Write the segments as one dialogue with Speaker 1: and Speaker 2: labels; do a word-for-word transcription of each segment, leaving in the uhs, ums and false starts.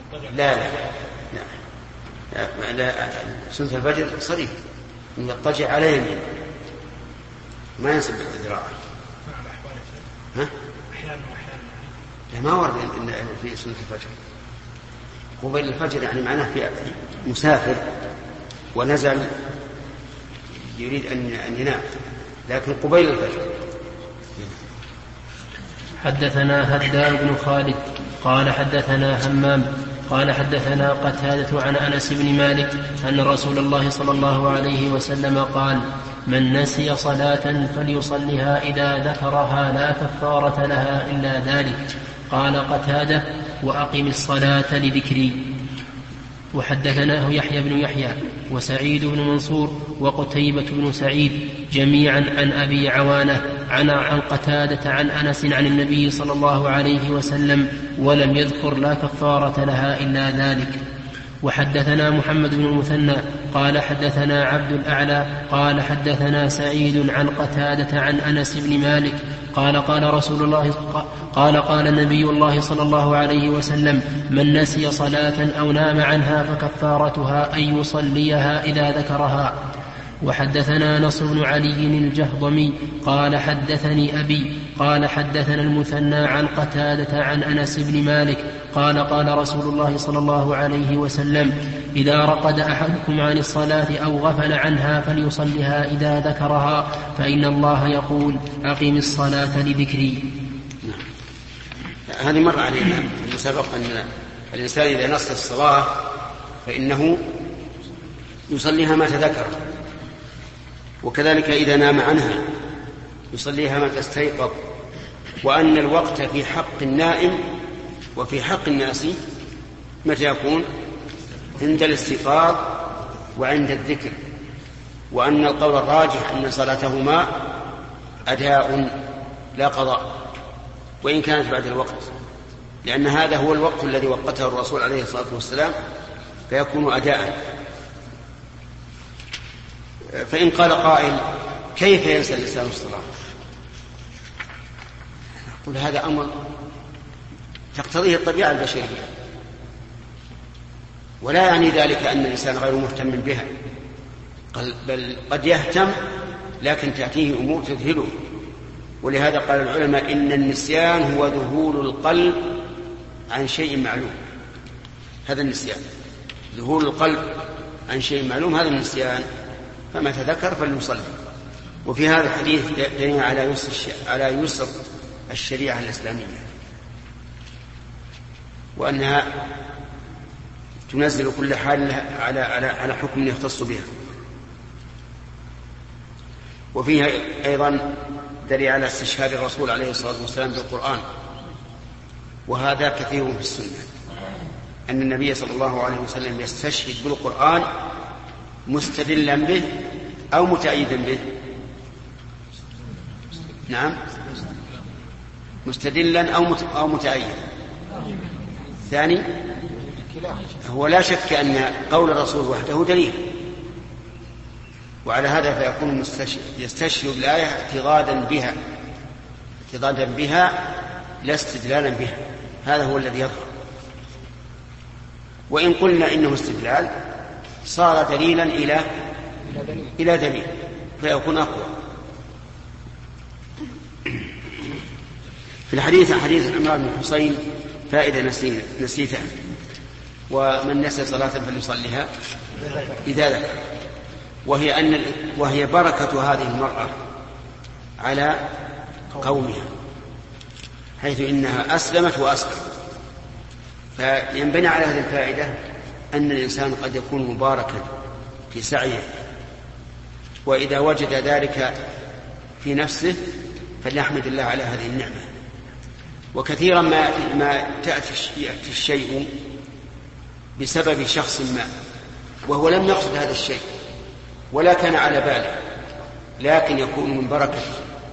Speaker 1: لا لا لا, لا. سنة الفجر صريح إن يضطجع على يمين ما ينسب الذراع. ها؟ أحيانا وأحيانا ما ورد إن في سنة الفجر قبيل الفجر، يعني معناه في مسافر ونزل يريد أن ينام، لكن قبيل الفجر.
Speaker 2: حدثنا هدام بن خالد قال حدثنا همام قال حدثنا قتادة عن أنس بن مالك أن رسول الله صلى الله عليه وسلم قال: من نسي صلاة فليصلها إذا ذكرها لا كفارة لها إلا ذلك. قال قتادة: وأقم الصلاة لذكري. وحدثناه يحيى بن يحيى وسعيد بن منصور وقتيبة بن سعيد جميعا عن أبي عوانة عن عن قتادة عن أنس عن النبي صلى الله عليه وسلم ولم يذكر لا كفارة لها إلا ذلك. وحدثنا محمد بن المثنى قال حدثنا عبد الأعلى قال حدثنا سعيد عن قتادة عن أنس بن مالك قال قال رسول الله قال قال النبي الله صلى الله عليه وسلم: من نسي صلاة أو نام عنها فكفارتها أن يصليها إذا ذكرها. وحدثنا نصر بن علي الجهضمي قال حدثني أبي قال حدثنا المثنى عن قتادة عن أنس بن مالك قال قال رسول الله صلى الله عليه وسلم: إذا رقد أحدكم عن الصلاة أو غفل عنها فليصلها إذا ذكرها، فإن الله يقول: أقم الصلاة لذكري.
Speaker 1: هذه مرة علينا سبق أن الإنسان إذا نسي الصلاة فإنه يصليها ما تذكر، وكذلك إذا نام عنها يصليها ما تستيقظ، وأن الوقت في حق النائم وفي حق الناس متى يكون؟ عند الاستيقاظ وعند الذكر، وأن القول الراجح أن صلاتهما أداء لا قضاء وإن كانت بعد الوقت، لأن هذا هو الوقت الذي وقته الرسول عليه الصلاة والسلام فيكون أداء. فإن قال قائل: كيف ينسى الإنسان الصلاة؟ قل هذا أمر تقتضيه الطبيعة البشرية، ولا يعني ذلك أن الإنسان غير مهتم بها، بل قد يهتم لكن تأتيه أمور تذهله. ولهذا قال العلماء: إن النسيان هو ذهول القلب عن شيء معلوم. هذا النسيان، ذهول القلب عن شيء معلوم، هذا النسيان. فما تذكر فليصلي. وفي هذا الحديث دليل على يسر على يسر الشريعة الإسلامية، وأنها تنزل كل حال على على على حكم يختص بها. وفيها أيضا دليل على استشهاد الرسول عليه الصلاة والسلام بالقرآن، وهذا كثير في السنة، أن النبي صلى الله عليه وسلم يستشهد بالقرآن مستدلا به أو متأيدا به. نعم، مستدلا أو أو متأيدا. ثاني، هو لا شك أن قول الرسول وحده دليل، وعلى هذا فيكون يستشهد الآية اعتقادا بها اعتقادا بها لا استدلالا بها. هذا هو الذي يظهر. وإن قلنا إنه استدلال صار دليلا إلى إلى دليل فيكون أقوى. في الحديث حديث عمران بن حسين فائدة نسيتها: ومن نسي صلاة فليصليها إذا ذكر. وهي أن وهي بركة هذه المرأة على قومها، حيث إنها أسلمت وأسلمت. فينبني على هذه الفائدة أن الإنسان قد يكون مباركا في سعيه، وإذا وجد ذلك في نفسه فليحمد الله على هذه النعمة. وكثيرا ما ما تأتي الشيء بسبب شخص ما وهو لم يقصد هذا الشيء ولا كان على باله، لكن يكون من بركته.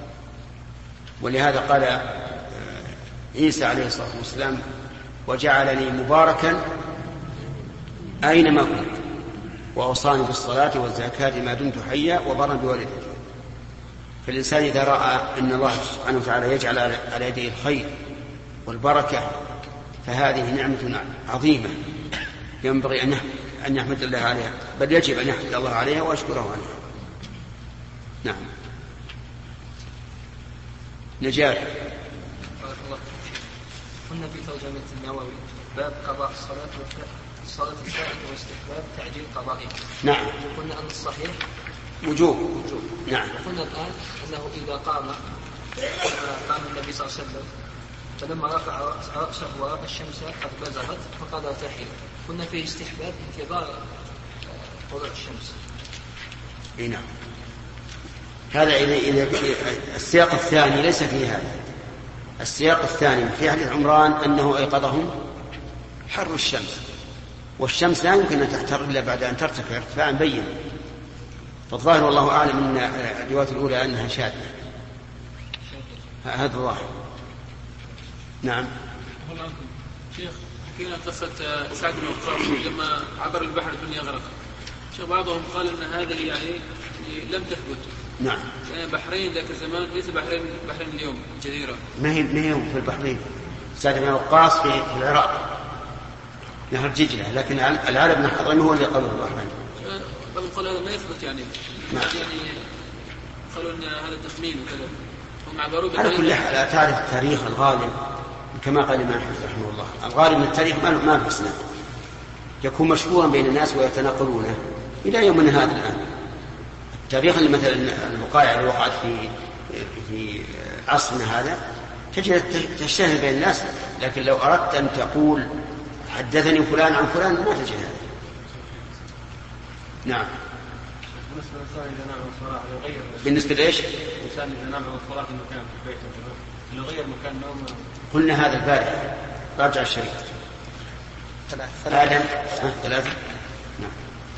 Speaker 1: ولهذا قال عيسى عليه الصلاة والسلام: وجعلني مباركا أينما كنت وأوصاني بالصلاة والزكاة ما دمت حيا وبرا بوالدتي. فالإنسان إذا رأى أن الله سبحانه وتعالى يجعل على يده الخير والبركة فهذه نعمة عظيمة ينبغي أن يحمد الله عليها، بل يجب أن يحمد الله عليها وأشكره عليها. نعم. نجاة.
Speaker 3: قلنا في ترجمة النووي باب قضاء الصلاة الصلاة الفائتة واستحباب تعجيل قضائها.
Speaker 1: نعم.
Speaker 3: قلنا أن الصحيح
Speaker 1: وجوب.
Speaker 3: وجوب.
Speaker 1: نعم.
Speaker 3: وقلنا الآن أنه إذا قام قام النبي صلى الله عليه وسلم فلما رفع رأسه ورأى الشمس قد بزغت فقضى تحية. قلنا فيه استحباب انتظار طلوع الشمس.
Speaker 1: اي نعم. هذا إذا السياق الثاني ليس فيه هذا. السياق الثاني في حديث عمران أنه أيقظهم حر الشمس، والشمس لا يمكن أن تحتر إلا بعد أن ترتفع ارتفاعا بينا. فالظاهر والله أعلم أن الرواية الأولى أنها شاذة. هذا الظاهر. نعم.
Speaker 4: شيخ حكينا قصة سعد بن وقاص لما عبر البحر الدنيا غرق. شيخ بعضهم قال أن هذا يعني لم تثبت.
Speaker 1: نعم.
Speaker 4: يعني بحرين ذاك الزمان ليس بحرين بحرين اليوم جزيرة.
Speaker 1: ما هي ما هي في البحرين. سعد بن وقاص في العراق نهر دجلة، لكن العرب بن حضرمي هو اللي قالوا البحرين.
Speaker 4: بعضهم قال هذا ما يثبت يعني.
Speaker 1: نعم.
Speaker 4: يعني قالوا أن هذا تخمين وكذا. هم عبروا
Speaker 1: على كل حال لا تعرف التاريخ الغالب كما قال الإمام أحمد رحمه الله. الغالب من التاريخ ما في إسناد، يكون مشهورا بين الناس ويتناقلونه إلى يومنا هذا الآن. التاريخ اللي مثلا الوقائع اللي وقعت في في عصرنا هذا تجد تشتهر بين الناس، لكن لو أردت أن تقول حدثني فلان عن فلان ما تجد هذا. نعم.
Speaker 5: بالنسبة للإنسان إذا نام الصلاة يغير.
Speaker 1: بالنسبة لإيش؟
Speaker 5: الإنسان إذا نام الصلاة في مكان في البيت يغير مكان نوم.
Speaker 1: قلنا هذا البارح. راجع الشريط. ثلاثة. آدم. ثلاثة. نعم.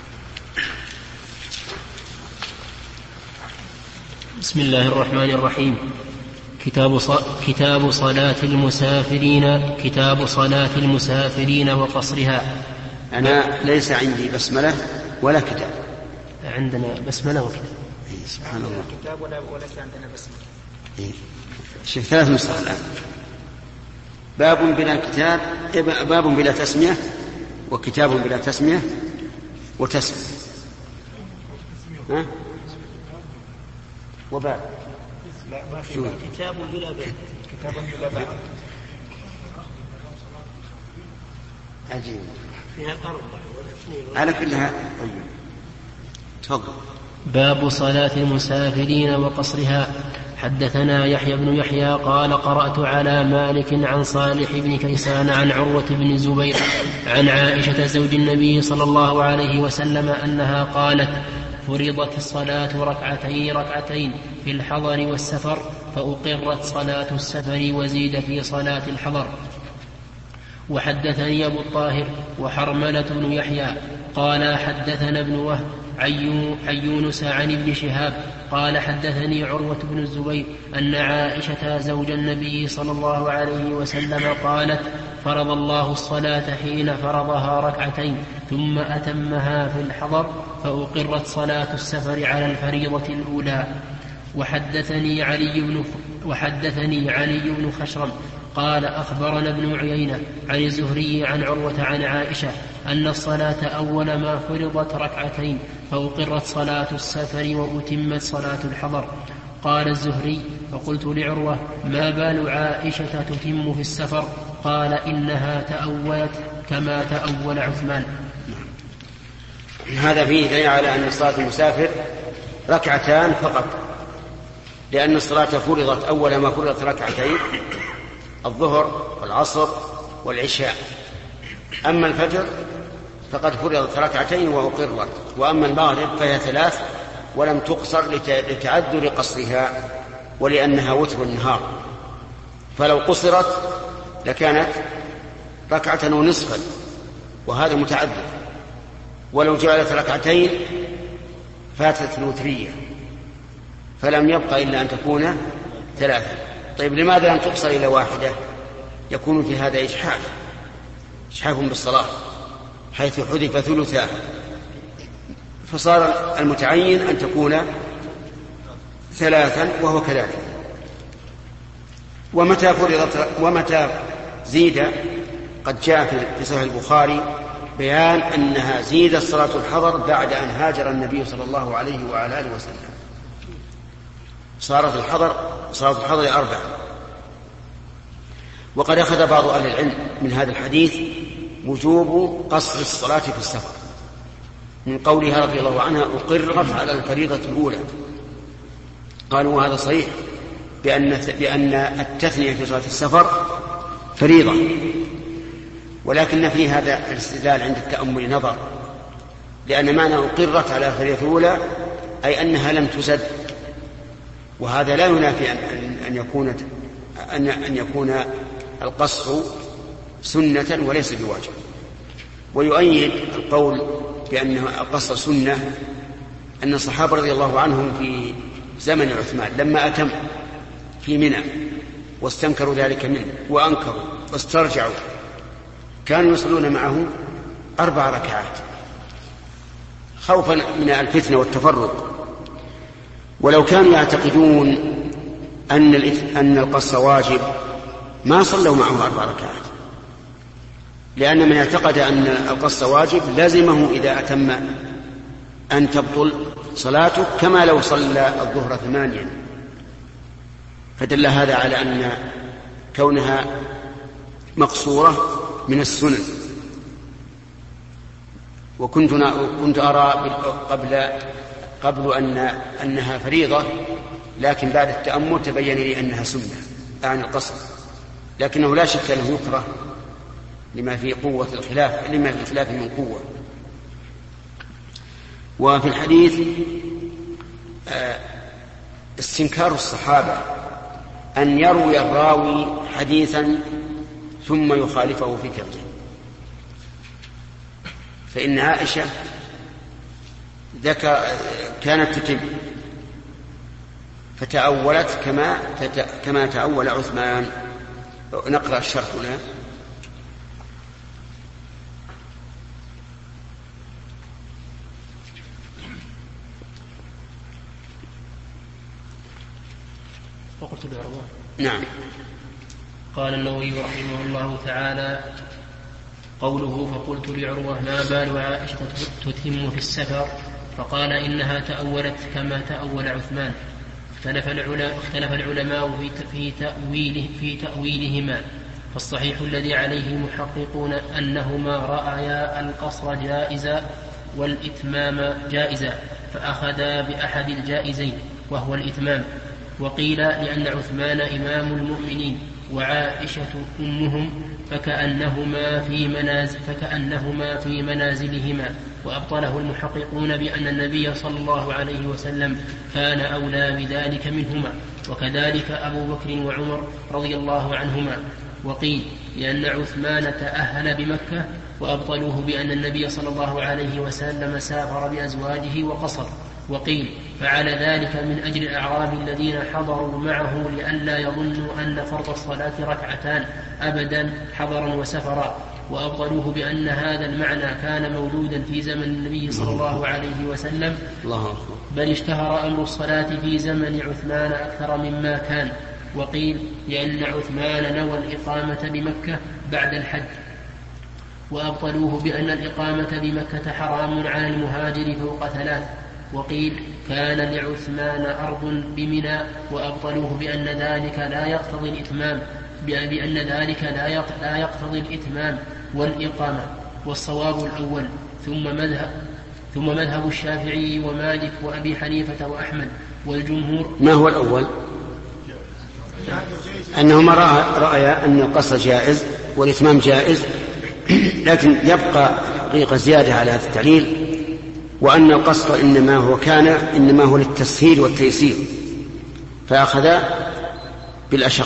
Speaker 2: بسم الله الرحمن الرحيم. كتاب ص... كتاب صلاة المسافرين كتاب صلاة المسافرين وقصرها.
Speaker 1: أنا ليس عندي بسملة ولا كتاب.
Speaker 2: عندنا بسملة وكتاب.
Speaker 1: إيه سبحان الله.
Speaker 3: كتاب ولا وليس عندنا بسملة.
Speaker 1: إيه. شوف ثلاث نسخ الآن. باب بلا كتاب، باب بلا تسمية، وكتاب بلا تسمية، وتسمية. ها؟ وباب.
Speaker 3: لا ما في كتاب بلا باب. كتاب بلا باب.
Speaker 1: عجيب.
Speaker 3: فيها أربعة ولا اثنين.
Speaker 1: على كلها. طيب. تفضل.
Speaker 2: باب صلاة المسافرين وقصرها. حدثنا يحيى بن يحيى قال قرأت على مالك عن صالح بن كيسان عن عروة بن الزبير عن عائشة زوج النبي صلى الله عليه وسلم أنها قالت: فرضت الصلاة ركعتين ركعتين في الحضر والسفر، فأقرت صلاة السفر وزيد في صلاة الحضر. وحدثني أبو الطاهر وحرملة بن يحيى قال حدثنا ابن وهب عن يونس عن ابن شهاب قال حدثني عروة بن الزبير أن عائشة زوج النبي صلى الله عليه وسلم قالت: فرض الله الصلاة حين فرضها ركعتين ثم أتمها في الحضر، فأقرت صلاة السفر على الفريضة الأولى. وحدثني علي بن وحدثني علي بن خشرم قال أخبرنا ابن عيينة عن الزهري عن عروة عن عائشة أن الصلاة أول ما فرضت ركعتين، فأقرت صلاة السفر وأتمت صلاة الحضر. قال الزهري: فقلت لعروة: ما بال عائشة تتم في السفر؟ قال: إنها تأولت كما تأول عثمان.
Speaker 1: هذا فيه دليل على أن صلاة المسافر ركعتان فقط، لأن الصلاة فرضت أول ما فرضت ركعتين: الظهر والعصر والعشاء. أما الفجر فقد فرضت ركعتين وأقرت، وأما المغرب فهي ثلاث ولم تقصر لتعذر قصرها ولأنها وتر النهار، فلو قصرت لكانت ركعة ونصفا وهذا متعذر، ولو جعلت ركعتين فاتت الوترية فلم يبقى إلا أن تكون ثلاثة. طيب لماذا لم تقصر إلى واحدة؟ يكون في هذا إجحاف إجحاف بالصلاة حيث حذف ثلثها، فصار المتعين أن تكون ثلاثا وهو كذلك. ومتى فرضت ومتى زيد قد جاء في صحيح البخاري بيان أنها زيدت صلاة الحضر بعد أن هاجر النبي صلى الله عليه وعلى آله وسلم. صارت الحضر صلاة الحضر أربع. وقد أخذ بعض أهل العلم من هذا الحديث وجوب قصر الصلاة في السفر من قولها رضي الله عنها أقرت على الفريضة الأولى. قالوا وهذا صحيح بأن, بأن التثنية في صلاة السفر فريضة، ولكن في هذا الاستدلال عند التأمل نظر، لأن معنى أقرت على الفريضة الأولى أي أنها لم تزد، وهذا لا ينافي أن يكون أن يكون القصر سنة وليس بواجب. ويؤيد القول بأن القصر سنة أن الصحابة رضي الله عنهم في زمن عثمان لما أتم في منى واستنكروا ذلك منه وأنكروا واسترجعوا كانوا يصلون معه أربع ركعات خوفا من الفتنة والتفرق. ولو كانوا يعتقدون أن أن القصر واجب ما صلوا معه أربع ركعات، لأن من اعتقد أن القصر واجب لازمه إذا أتم أن تبطل صلاته كما لو صلى الظهر ثمانيا. فدل هذا على أن كونها مقصورة من السنن. وكنت كنت أرى قبل قبل أن أنها فريضة، لكن بعد التأمل تبين لي أنها سنة عن القصر، لكنه لا شك أنه يكره لما في قوة الخلاف لما في الخلاف من قوة. وفي الحديث استنكار الصحابة أن يروي الراوي حديثا ثم يخالفه في كذبه، فإن عائشة ذكر كانت تتم فتأولت كما كما تأول عثمان. نقرأ الشرح هنا.
Speaker 2: وقلت بعروة.
Speaker 1: نعم.
Speaker 2: قال النووي رحمه الله تعالى قوله فقلت لعروة ما بال عائشة تتم في السفر؟ فقال إنها تأولت كما تأول عثمان. اختلف العلماء, اختلف العلماء في, تأويله في تأويلهما، فالصحيح الذي عليه المحققون أنهما رأيا القصر جائزا والإتمام جائزا، فأخذا بأحد الجائزين وهو الإتمام. وقيل لأن عثمان إمام المؤمنين وعائشة أمهم فكأنهما في, منازل فكأنهما في منازلهما. وأبطله المحققون بأن النبي صلى الله عليه وسلم كان أولى بذلك منهما، وكذلك أبو بكر وعمر رضي الله عنهما. وقيل لأن عثمان تأهل بمكة، وأبطلوه بأن النبي صلى الله عليه وسلم سافر بأزواجه وقصر. وقيل فعل ذلك من أجل الأعراب الذين حضروا معه لئلا يظنوا أن فرض الصلاة ركعتان أبدا حضرا وسفرا. وأبطلوه بأن هذا المعنى كان موجودا في زمن النبي صلى الله عليه وسلم، بل اشتهر أمر الصلاة في زمن عثمان أكثر مما كان. وقيل لأن عثمان نوى الإقامة بمكة بعد الحج. وأبطلوه بأن الإقامة بمكة حرام على المهاجر فوق ثلاث. وقيل كان لعثمان أرض بمنى. وأبطلوه بأن ذلك لا يقتضي الإتمام بأن ذلك لا يقتضي الإتمام والإقامة. والصواب الأول. ثم مذهب ثم مذهب الشافعي ومالك وأبي حنيفة وأحمد والجمهور.
Speaker 1: ما هو الأول؟ أنهما رأيا أن القصر جائز والإتمام جائز، لكن يبقى طريقة زيادة على هذا التعليل، وأن القصر إنما هو كان إنما هو للتسهيل والتيسير، فأخذ بالأشق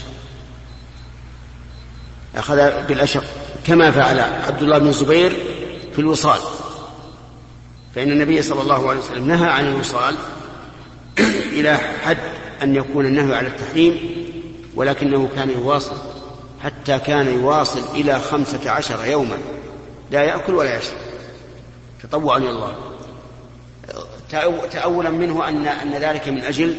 Speaker 1: أخذ بالأشق كما فعل عبد الله بن الزبير في الوصال، فإن النبي صلى الله عليه وسلم نهى عن الوصال إلى حد أن يكون النهي على التحريم، ولكنه كان يواصل حتى كان يواصل إلى خمسة عشر يوما لا يأكل ولا يشرب تطوعا إلى الله، تأولا منه أن أن ذلك من أجل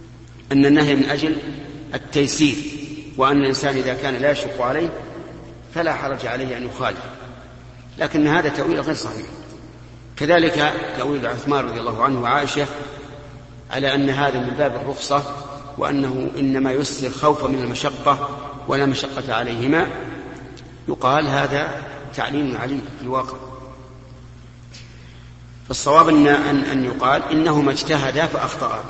Speaker 1: أن النهي من أجل التيسير، وأن الإنسان إذا كان لا يشق عليه فلا حرج عليه أن يخالف، لكن هذا تأويل غير صحيح. كذلك تأويل عثمان رضي الله عنه وعائشة على أن هذا من باب الرخصة، وأنه إنما يسر خوفا من المشقة ولا مشقة عليهما، يقال هذا تعليم عليم في الواقع. فالصواب أن, أن يقال إنهما اجتهدا فأخطأا،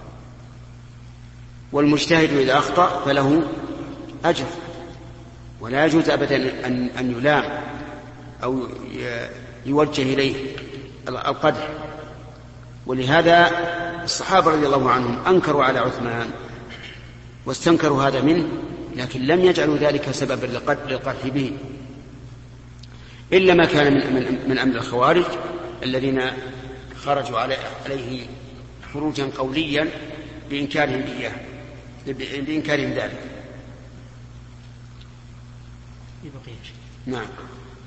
Speaker 1: والمجتهد إذا أخطأ فله أجر، ولا يجوز أبدا أن, أن يلام أو يوجه إليه القدح. ولهذا الصحابة رضي الله عنهم أنكروا على عثمان واستنكروا هذا منه، لكن لم يجعلوا ذلك سببا للقدح به، إلا ما كان من, من أمر الخوارج الذين خرجوا عليه خروجا قوليا بإنكارهم إياه بإنكارهم ذلك. نعم.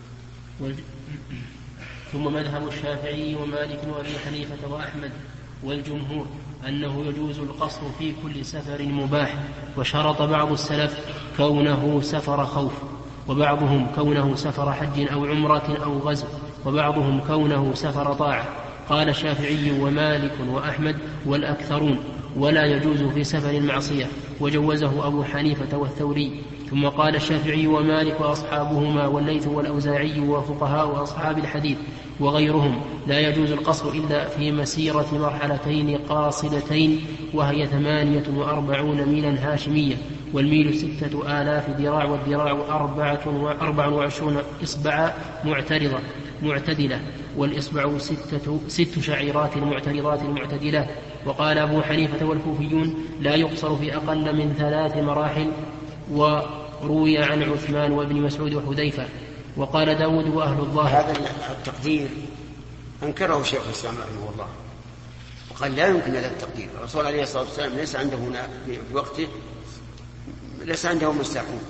Speaker 2: ثم مذهب الشافعي ومالك وأبي حنيفة وأحمد والجمهور أنه يجوز القصر في كل سفر مباح، وشرط بعض السلف كونه سفر خوف، وبعضهم كونه سفر حج أو عمرة أو غزو، وبعضهم كونه سفر طاعة. قال الشافعي ومالك وأحمد والأكثرون ولا يجوز في سفر المعصية، وجوزه أبو حنيفة والثوري. ثم قال الشافعي ومالك وأصحابهما والليث والأوزاعي وفقهاء أصحاب الحديث وغيرهم لا يجوز القصر إلا في مسيرة مرحلتين قاصدتين، وهي ثمانية وأربعون ميلا هاشمية، والميل ستة آلاف ذراع، والذراع أربع وعشرون إصبع معترضة معتدلة، والإصبع ستة ست شعيرات معترضات معتدلات. وقال أبو حنيفة والكوفيون لا يقصر في أقل من ثلاث مراحل، وروي عن عثمان وابن مسعود وحذيفة. وقال داود وأهل الظاهر.
Speaker 1: هذا التقدير أنكره شيخ الإسلام رحمه الله، وقال لا يمكن هذا التقدير. الرسول عليه الصلاة والسلام ليس عنده هنا في وقته ليس عنده مستحون.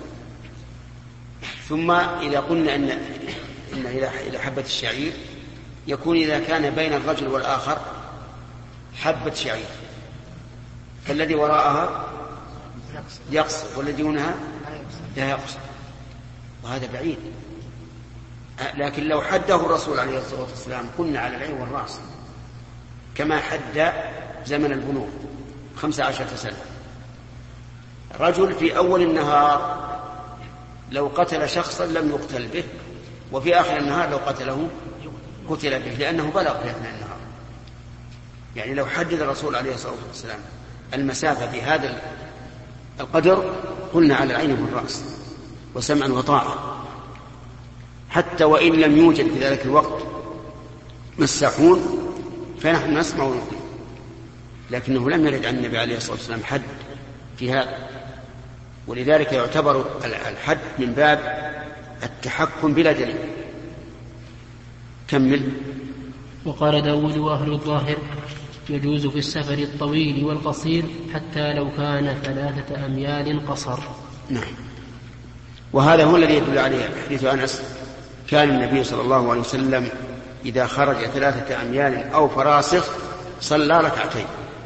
Speaker 1: ثم إذا قلنا أن إن إلى حبة الشعير يكون إذا كان بين الرجل والآخر حبة شعير، فالذي وراءها يقصر والذي دونها لا يقصر، وهذا بعيد. لكن لو حده الرسول عليه الصلاة والسلام كنا على العين والرأس، كما حد زمن البلوغ خمسة عشرة سنة. رجل في أول النهار لو قتل شخصا لم يقتل به، وفي آخر النهار لو قتله قتل به، لأنه بلغ في أثناء النهار. يعني لو حدد الرسول عليه الصلاة والسلام المسافة بهذا القدر قلنا على العين والرأس وسمعا وطاعة، حتى وإن لم يوجد في ذلك الوقت مساحون فنحن نسمع ونطيع. لكنه لم يرد عن النبي عليه الصلاة والسلام حد في هذا، ولذلك يعتبر الحد من باب التحكم بلا دليل. كمل.
Speaker 2: وقال داود وأهل الظاهر يجوز في السفر الطويل والقصير حتى لو كان ثلاثة أميال قصر.
Speaker 1: نعم. وهذا هو الذي يدل عليه حديث أنس: كان النبي صلى الله عليه وسلم إذا خرج ثلاثة أميال أو فراسخ صلى ركعتين.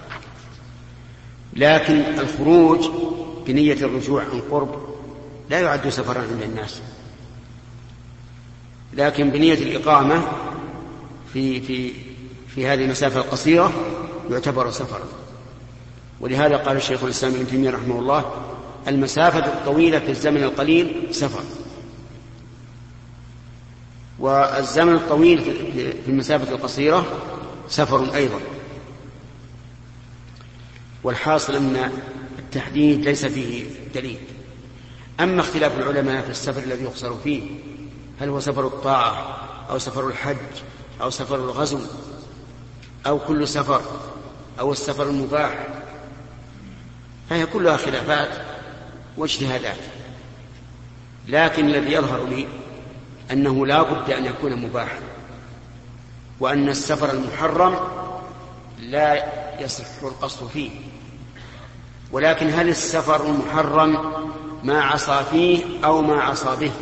Speaker 1: لكن الخروج بنية الرجوع عن قرب لا يعد سفرا عند الناس، لكن بنية الإقامة في في في هذه المسافة القصيرة يعتبر سفرا. ولهذا قال الشيخ الإسلام ابن تيمية رحمه الله: المسافة الطويلة في الزمن القليل سفر، والزمن الطويل في المسافة القصيرة سفر أيضا. والحاصل أن التحديد ليس فيه دليل. أما اختلاف العلماء في السفر الذي يقصر فيه، هل هو سفر الطاعة أو سفر الحج أو سفر الغزو أو كل سفر أو السفر المباح، فهي كلها خلافات واجتهادات. لكن الذي يظهر لي أنه لا بد أن يكون مباحا، وأن السفر المحرم لا يصح القصد فيه. ولكن هل السفر المحرم ما عصى فيه أو ما عصى به؟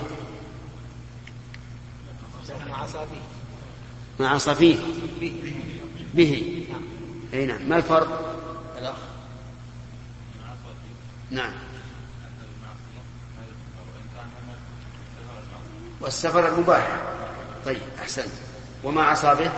Speaker 1: ما عصى فيه به. أي نعم. ما الفرق؟ الأخ نعم. والسفر المباح. طيب أحسن. وما أصابه؟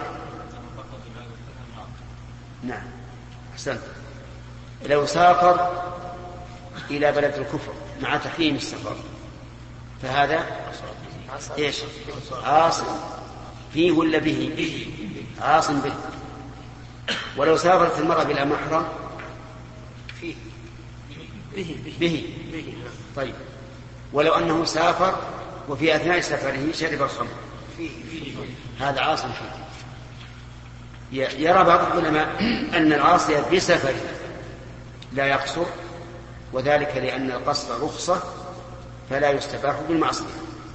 Speaker 1: نعم أحسن. لو سافر إلى بلد الكفر مع تحريم السفر فهذا إيش؟ عاصم فيه ولا به؟ عاصم به. ولو سافرت المرأة بلا محرم
Speaker 3: فيه
Speaker 1: به به. طيب ولو أنه سافر وفي أثناء سفره شرب الخمر هذا عاصم فيه. يرى بعض العلماء أن العاصي بسفر لا يقصر، وذلك لأن القصر رخصة فلا يستباح بالمعصية.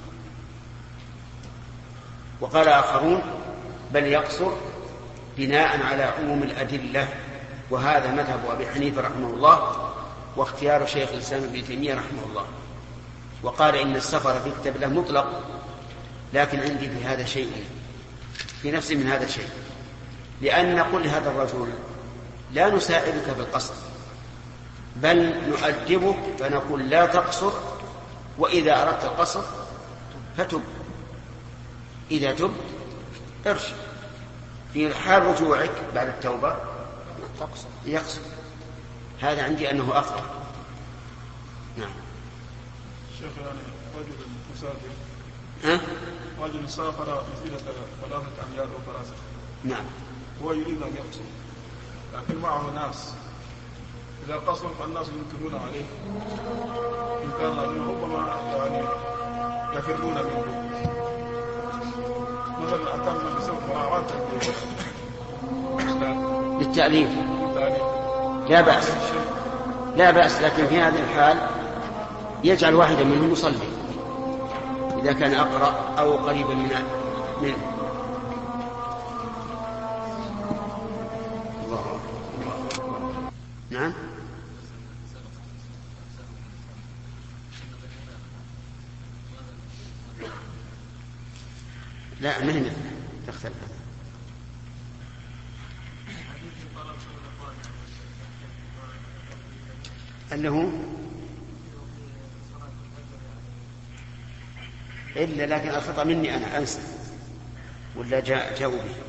Speaker 1: وقال آخرون بل يقصر بناء على عموم الأدلة، وهذا مذهب أبي حنيفة رحمه الله واختيار شيخ الإسلام ابن تيمية رحمه الله. وقال إن السفر في كتاب الله مطلق، لكن عندي في هذا شيء، في نفسي من هذا الشيء، لأن نقول لهذا الرجل لا نساعدك بالقصر بل نؤدبك فنقول لا تقصر، وإذا أردت القصر فتب، إذا تب ارجع، في حال رجوعك بعد التوبة يقصر. هذا عندي أنه أفضل. نعم.
Speaker 6: شيخ يعني رجل مسافر
Speaker 1: ها؟
Speaker 6: رجل سافر مسيرة ثلاثة أميال أو ثلاثة.
Speaker 1: نعم.
Speaker 6: هو يريد أن يقصر لكن معه ناس، إذا قصر فالناس ينكرون عليه إن كان ربما يعني يفرون منه. مثلا أتم بسبب مراعاة
Speaker 1: للتعليم لا بأس، لا بأس، لكن في هذه الحال يجعل واحدا منهم يصلي إذا كان أقرأ أو قريبا من منه. الله الله. نعم. لا ما هي مثل تختلف. أنه إلا لكن الخطأ مني أنا أنسى ولا جاء جاءوا به.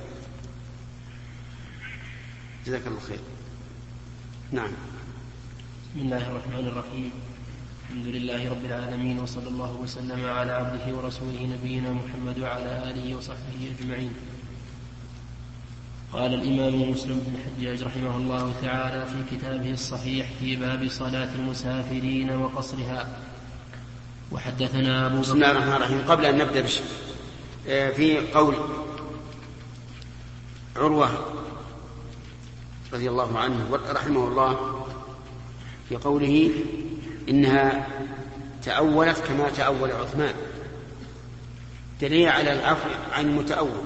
Speaker 1: جزاك الله خير. نعم.
Speaker 2: بسم الله الرحمن الرحيم. الحمد لله رب العالمين، وصلى الله وسلم على عبده ورسوله نبينا محمد وعلى آله وصحبه أجمعين. قال الإمام مسلم بن الحجاج رحمه الله تعالى في كتابه الصحيح في باب صلاة المسافرين وقصرها. وحدثنا أبو بكر.
Speaker 1: بسم الله الرحمن الرحيم. قبل أن نبدأ بش... في قول عروة رضي الله عنه رحمه الله في قوله إنها تأولت كما تأول عثمان، دليل على العفو عن المتأول،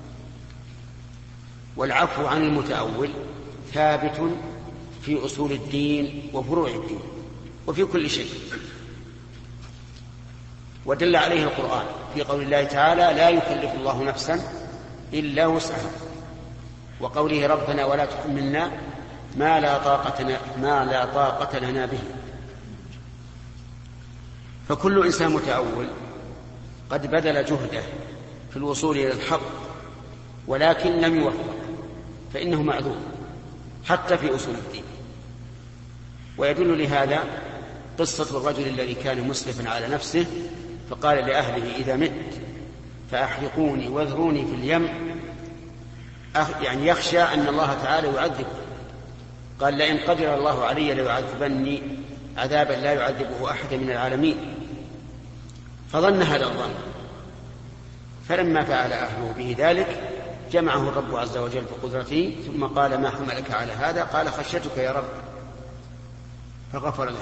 Speaker 1: والعفو عن المتأول ثابت في أصول الدين وفروع الدين وفي كل شيء، ودل عليه القرآن في قول الله تعالى لا يكلف الله نفسا إلا وسعها، وقوله ربنا ولا تحملنا ما لا طاقة ما لا طاقة لنا به. فكل إنسان متأول قد بذل جهده في الوصول إلى الحق ولكن لم يوفق فإنه معذور حتى في أصول الدين. ويدل لهذا قصة الرجل الذي كان مسرفا على نفسه فقال لأهله إذا مت فأحرقوني واذروني في اليم، يعني يخشى أن الله تعالى يعذبه. قال لئن قدر الله علي ليعذبني عذابا لا يعذبه أحد من العالمين، فظن هذا الظن، فلما فعل أهله به ذلك جمعه الرب عز وجل بقدرته ثم قال ما حملك على هذا؟ قال خشيتك يا رب، فغفر له.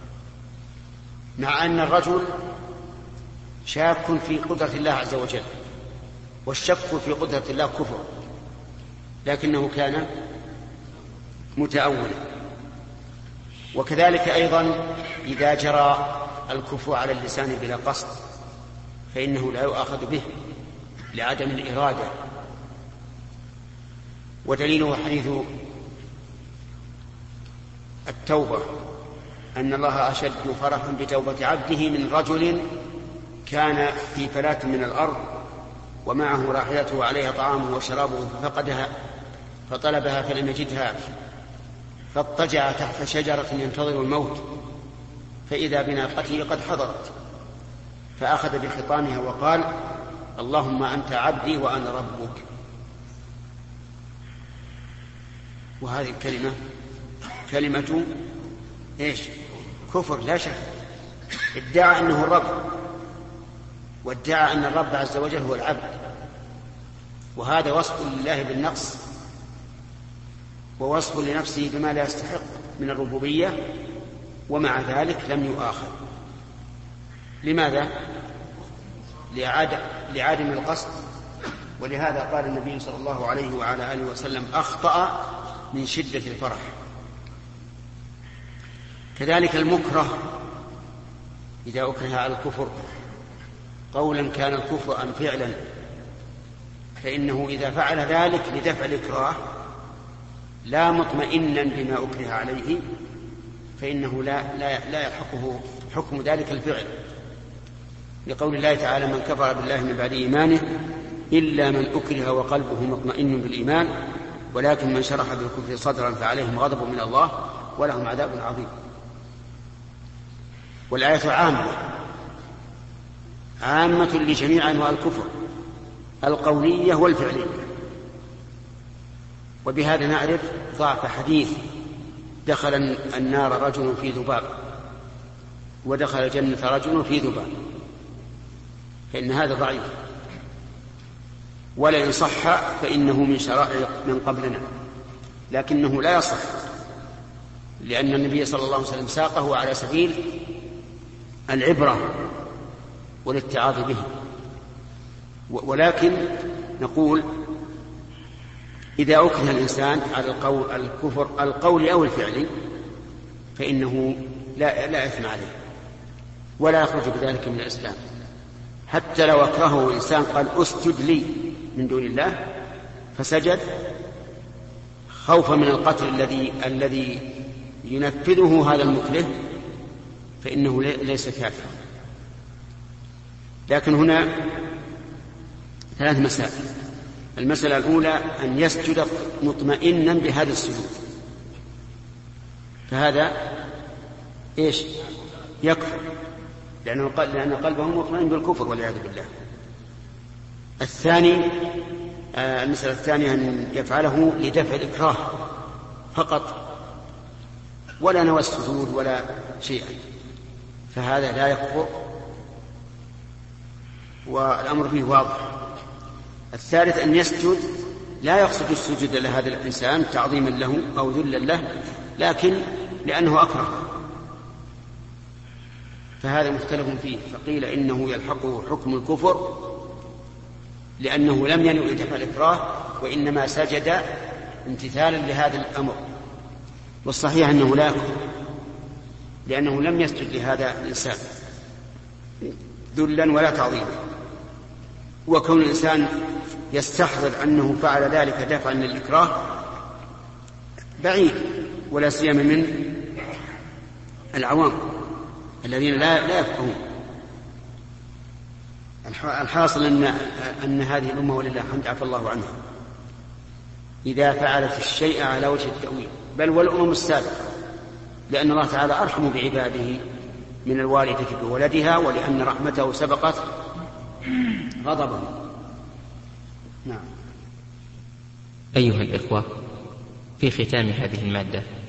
Speaker 1: مع أن الرجل شاك في قدرة الله عز وجل، والشك في قدرة الله كفر، لكنه كان متأولا. وكذلك أيضا إذا جرى الكفر على اللسان بلا قصد فإنه لا يؤاخذ به لعدم الإرادة. ودليله حديث التوبة أن الله أشد فرحا بتوبة عبده من رجل كان في فلاة من الأرض ومعه راحلته وعليها طعامه وشرابه ففقدها فطلبها فلم يجدها فاضطجع تحت شجرة ينتظر الموت فإذا بناقته قد حضرت فأخذ بخطامها وقال اللهم أنت عبدي وأنا ربك. وهذه الكلمة كلمة إيش؟ كفر لا شك. ادعى أنه الرب وادعى أن الرب عز وجل هو العبد، وهذا وصف لله بالنقص ووصف لنفسه بما لا يستحق من الربوبية، ومع ذلك لم يؤاخذ. لماذا؟ لعدم القصد. ولهذا قال النبي صلى الله عليه وعلى آله وسلم أخطأ من شدة الفرح. كذلك المكره إذا أكره على الكفر قولا كان الكفر أم فعلا، فإنه إذا فعل ذلك لدفع الإكراه لا مطمئنا بما أكره عليه فإنه لا, لا, لا يلحقه حكم ذلك الفعل، لقول الله تعالى من كفر بالله من بعد إيمانه إلا من أكره وقلبه مطمئن بالإيمان ولكن من شرح بالكفر صدرا فعليهم غضب من الله ولهم عذاب عظيم. والآية عامة عامة لجميع أنواع الكفر القولية والفعلية. وبهذا نعرف ضعف حديث دخل النار رجل في ذباب ودخل الجنة رجل في ذباب، فإن هذا ضعيف، ولئن صح فإنه من شرائع من قبلنا، لكنه لا يصح لأن النبي صلى الله عليه وسلم ساقه على سبيل العبرة والاتعاظ به. ولكن نقول إذا أكره الإنسان على القول الكفر القول أو الفعلي فإنه لا, لا إثم عليه ولا يخرج بذلك من الإسلام، حتى لو أكرهه إنسان قال أسجد لي من دون الله فسجد خوفا من القتل الذي الذي ينفذه هذا المكره فإنه ليس كافرا. لكن هنا ثلاث مسائل. المسألة الأولى أن يسجد مطمئنا بهذا السجود، فهذا إيش؟ يكفر لأن قلبه مطمئن بالكفر والعياذ بالله. الثاني آه المسألة الثانية أن يفعله لدفع الإكراه فقط ولا نوى السجود ولا شيئا، فهذا لا يكفر والأمر فيه واضح. الثالث أن يسجد لا يقصد السجود لهذا الإنسان تعظيما له أو ذلا له، لكن لأنه أكره، فهذا مختلف فيه. فقيل إنه يلحقه حكم الكفر لأنه لم ينوي دفع الإكراه وإنما سجد امتثالا لهذا الأمر، والصحيح أنه لا يكفر لأنه لم يسجد لهذا الإنسان ذلا ولا تعظيما. وكون الإنسان يستحضر أنه فعل ذلك دفعا للإكراه بعيد، ولا سيما من العوام الذين لا لا يفقهون. الحاصل أن أن هذه الأمة ولله الحمد عفى الله عنها إذا فعلت الشيء على وجه التأويل، بل والأمم السابقة، لأن الله تعالى أرحم بعباده من الوالدة بولدها، ولأن رحمته سبقت غضبه. نعم.
Speaker 7: أيها الإخوة، في ختام هذه المادة